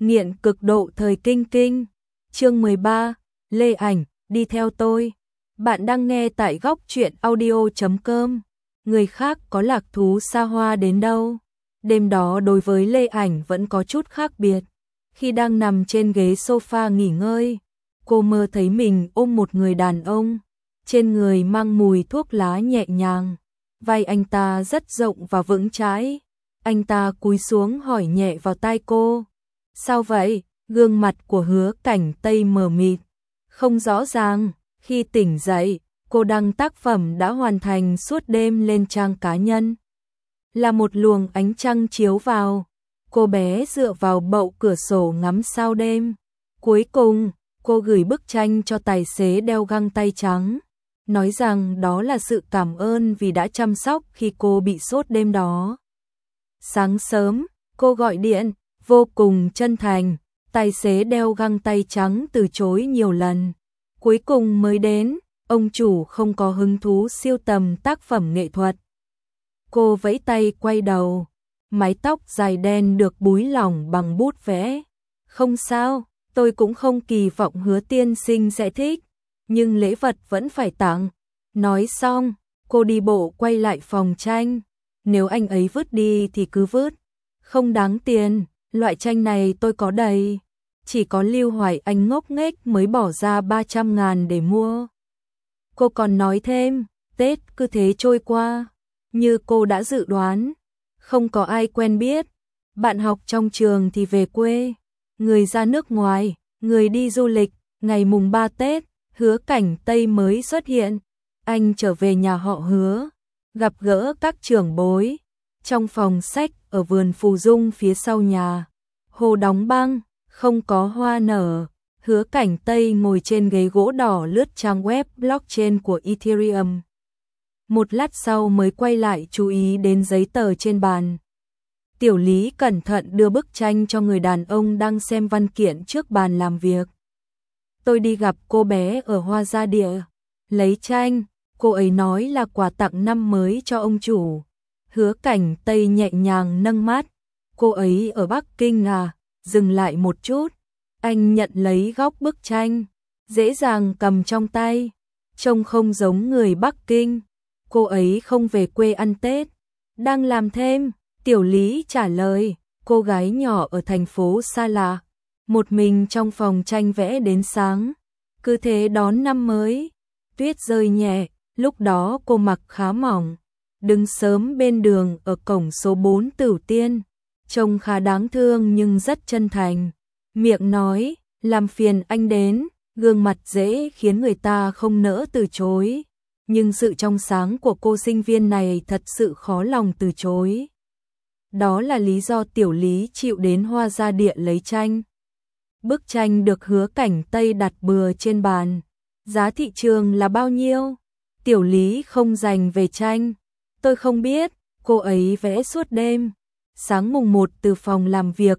nghiện cực độ thời kinh kinh. Chương 13, Lê Ảnh, đi theo tôi. Bạn đang nghe tại góc truyện audio.com. Người khác có lạc thú xa hoa đến đâu, đêm đó đối với Lê Ảnh vẫn có chút khác biệt. Khi đang nằm trên ghế sofa nghỉ ngơi, cô mơ thấy mình ôm một người đàn ông, trên người mang mùi thuốc lá nhẹ nhàng, vai anh ta rất rộng và vững chãi. Anh ta cúi xuống hỏi nhẹ vào tai cô. Sao vậy? Gương mặt của Hứa Cảnh Tây mờ mịt, không rõ ràng. Khi tỉnh dậy, cô đăng tác phẩm đã hoàn thành suốt đêm lên trang cá nhân. Là một luồng ánh trăng chiếu vào, cô bé dựa vào bậu cửa sổ ngắm sao đêm. Cuối cùng, cô gửi bức tranh cho tài xế đeo găng tay trắng, nói rằng đó là sự cảm ơn vì đã chăm sóc khi cô bị sốt đêm đó. Sáng sớm, cô gọi điện, vô cùng chân thành, tài xế đeo găng tay trắng từ chối nhiều lần. Cuối cùng mới đến, ông chủ không có hứng thú sưu tầm tác phẩm nghệ thuật. Cô vẫy tay quay đầu, mái tóc dài đen được búi lỏng bằng bút vẽ. Không sao, tôi cũng không kỳ vọng Hứa tiên sinh sẽ thích, nhưng lễ vật vẫn phải tặng. Nói xong, cô đi bộ quay lại phòng tranh. Nếu anh ấy vứt đi thì cứ vứt, không đáng tiền, loại tranh này tôi có đầy. Chỉ có Lưu Hoài Anh ngốc nghếch mới bỏ ra 300.000 để mua. Cô còn nói thêm, Tết cứ thế trôi qua, như cô đã dự đoán, không có ai quen biết. Bạn học trong trường thì về quê, người ra nước ngoài, người đi du lịch. Ngày mùng 3 Tết, Hứa Cảnh Tây mới xuất hiện. Anh trở về nhà họ Hứa, gặp gỡ các trưởng bối. Trong phòng sách ở vườn Phù Dung phía sau nhà, hồ đóng băng, không có hoa nở. Hứa Cảnh Tây ngồi trên ghế gỗ đỏ lướt trang web blockchain của Ethereum. Một lát sau mới quay lại chú ý đến giấy tờ trên bàn. Tiểu Lý cẩn thận đưa bức tranh cho người đàn ông đang xem văn kiện trước bàn làm việc. Tôi đi gặp cô bé ở Hoa Gia Địa, lấy tranh, cô ấy nói là quà tặng năm mới cho ông chủ. Hứa Cảnh Tây nhẹ nhàng nâng mắt. Cô ấy ở Bắc Kinh à? Dừng lại một chút, anh nhận lấy góc bức tranh, dễ dàng cầm trong tay, trông không giống người Bắc Kinh. Cô ấy không về quê ăn Tết, đang làm thêm. Tiểu Lý trả lời, cô gái nhỏ ở thành phố xa lạ, một mình trong phòng tranh vẽ đến sáng, cứ thế đón năm mới. Tuyết rơi nhẹ, lúc đó cô mặc khá mỏng, đứng sớm bên đường ở cổng số 4 Tửu Tiên. Trông khá đáng thương nhưng rất chân thành. Miệng nói, làm phiền anh đến, gương mặt dễ khiến người ta không nỡ từ chối. Nhưng sự trong sáng của cô sinh viên này thật sự khó lòng từ chối. Đó là lý do Tiểu Lý chịu đến Hoa Gia Địa lấy tranh. Bức tranh được Hứa Cảnh Tây đặt bừa trên bàn. Giá thị trường là bao nhiêu? Tiểu Lý không dành về tranh. Tôi không biết, cô ấy vẽ suốt đêm. Sáng mùng 1 từ phòng làm việc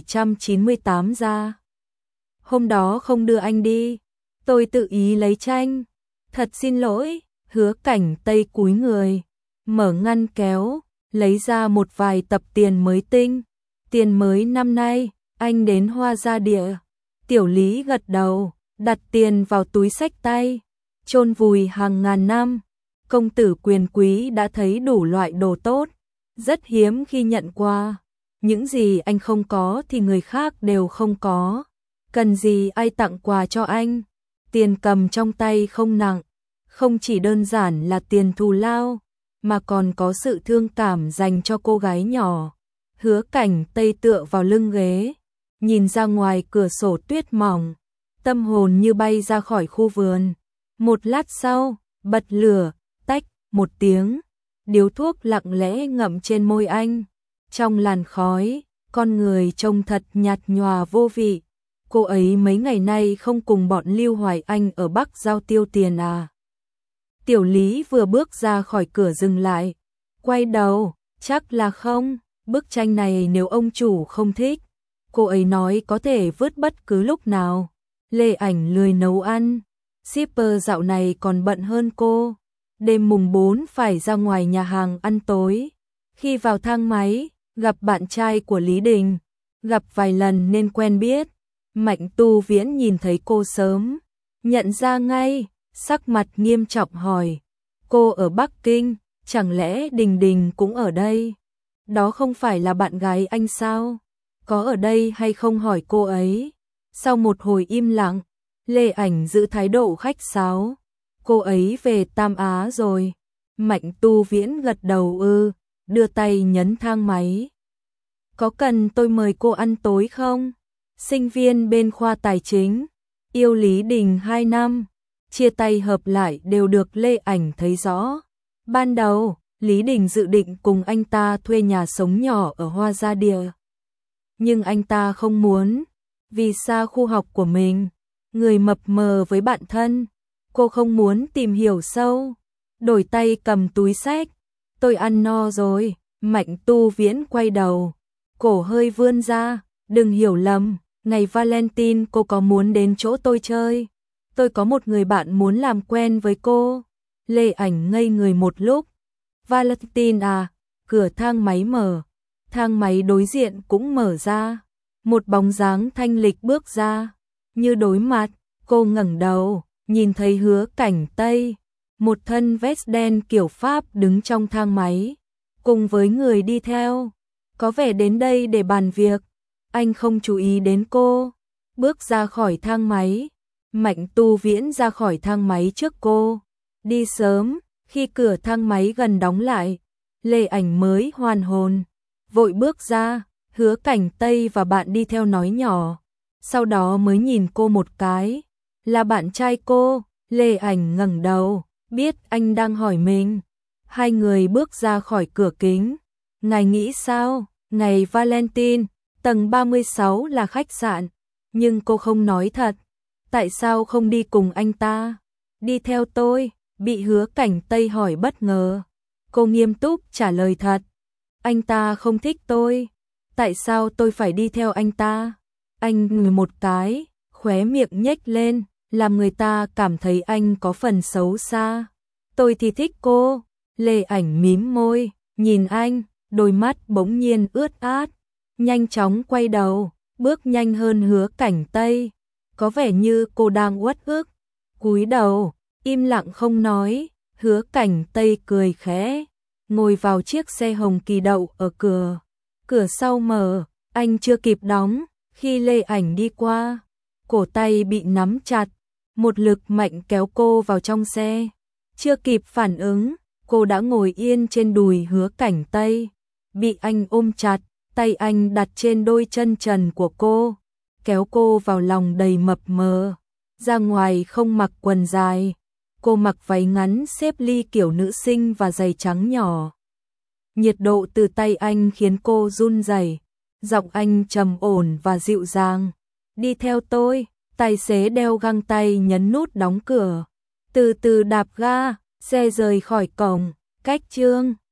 798 ra. Hôm đó không đưa anh đi, tôi tự ý lấy tranh. Thật xin lỗi. Hứa Cảnh Tây cúi người, mở ngăn kéo, lấy ra một vài tập tiền mới tinh. Tiền mới năm nay, anh đến Hoa Gia Địa. Tiểu Lý gật đầu, đặt tiền vào túi xách tay. Chôn vùi hàng ngàn năm, công tử quyền quý đã thấy đủ loại đồ tốt, rất hiếm khi nhận qua. Những gì anh không có thì người khác đều không có. Cần gì ai tặng quà cho anh. Tiền cầm trong tay không nặng, không chỉ đơn giản là tiền thù lao, mà còn có sự thương cảm dành cho cô gái nhỏ. Hứa Cảnh Tây tựa vào lưng ghế, nhìn ra ngoài cửa sổ tuyết mỏng, tâm hồn như bay ra khỏi khu vườn. Một lát sau, bật lửa, tách một tiếng, điếu thuốc lặng lẽ ngậm trên môi anh. Trong làn khói, con người trông thật nhạt nhòa vô vị. Cô ấy mấy ngày nay không cùng bọn Lưu Hoài Anh ở Bắc giao tiêu tiền à? Tiểu Lý vừa bước ra khỏi cửa dừng lại, quay đầu, chắc là không. Bức tranh này nếu ông chủ không thích, cô ấy nói có thể vứt bất cứ lúc nào. Lê Ảnh lười nấu ăn, shipper dạo này còn bận hơn cô. Đêm mùng 4 phải ra ngoài nhà hàng ăn tối. Khi vào thang máy, gặp bạn trai của Lý Đình, gặp vài lần nên quen biết. Mạnh Tu Viễn nhìn thấy cô sớm, nhận ra ngay, sắc mặt nghiêm trọng hỏi, cô ở Bắc Kinh, chẳng lẽ Đình Đình cũng ở đây? Đó không phải là bạn gái anh sao? Có ở đây hay không hỏi cô ấy? Sau một hồi im lặng, Lê Ảnh giữ thái độ khách sáo, cô ấy về Tam Á rồi. Mạnh Tu Viễn gật đầu đưa tay nhấn thang máy. Có cần tôi mời cô ăn tối không? Sinh viên bên khoa tài chính, yêu Lý Đình 2 năm, chia tay hợp lại đều được Lê Ảnh thấy rõ. Ban đầu, Lý Đình dự định cùng anh ta thuê nhà sống nhỏ ở Hoa Gia Địa. Nhưng anh ta không muốn, vì xa khu học của mình, người mập mờ với bạn thân, cô không muốn tìm hiểu sâu. Đổi tay cầm túi xách, tôi ăn no rồi. Mạnh Tu Viễn quay đầu, cổ hơi vươn ra, đừng hiểu lầm, ngày Valentine cô có muốn đến chỗ tôi chơi? Tôi có một người bạn muốn làm quen với cô. Lê Ảnh ngây người một lúc. Valentine à? Cửa thang máy mở, thang máy đối diện cũng mở ra. Một bóng dáng thanh lịch bước ra, như đối mặt, cô ngẩng đầu, nhìn thấy Hứa Cảnh Tây, một thân vest đen kiểu Pháp đứng trong thang máy, cùng với người đi theo, có vẻ đến đây để bàn việc. Anh không chú ý đến cô, bước ra khỏi thang máy. Mạnh Tu Viễn ra khỏi thang máy trước cô, đi sớm, khi cửa thang máy gần đóng lại, Lê Ảnh mới hoàn hồn, vội bước ra. Hứa Cảnh Tây và bạn đi theo nói nhỏ, sau đó mới nhìn cô một cái, là bạn trai cô. Lê Ảnh ngẩng đầu, biết anh đang hỏi mình. Hai người bước ra khỏi cửa kính. Ngài nghĩ sao? Ngày Valentine, tầng 36 là khách sạn, nhưng cô không nói thật. Tại sao không đi cùng anh ta? Đi theo tôi, bị Hứa Cảnh Tây hỏi bất ngờ. Cô nghiêm túc trả lời thật. Anh ta không thích tôi. Tại sao tôi phải đi theo anh ta? Anh ngửi một cái, khóe miệng nhếch lên, làm người ta cảm thấy anh có phần xấu xa. Tôi thì thích cô. Lê Ảnh mím môi, nhìn anh, đôi mắt bỗng nhiên ướt át, nhanh chóng quay đầu, bước nhanh hơn Hứa Cảnh Tây. Có vẻ như cô đang uất ức, cúi đầu, im lặng không nói. Hứa Cảnh Tây cười khẽ, ngồi vào chiếc xe hồng kỳ đậu ở cửa. Cửa sau mở, anh chưa kịp đóng, khi Lê Ảnh đi qua, cổ tay bị nắm chặt, một lực mạnh kéo cô vào trong xe. Chưa kịp phản ứng, cô đã ngồi yên trên đùi Hứa Cảnh Tây, bị anh ôm chặt, tay anh đặt trên đôi chân trần của cô, kéo cô vào lòng đầy mập mờ. Ra ngoài không mặc quần dài, cô mặc váy ngắn xếp ly kiểu nữ sinh và giày trắng nhỏ. Nhiệt độ từ tay anh khiến cô run rẩy, giọng anh trầm ổn và dịu dàng. Đi theo tôi. Tài xế đeo găng tay nhấn nút đóng cửa, từ từ đạp ga, xe rời khỏi cổng. Cách chương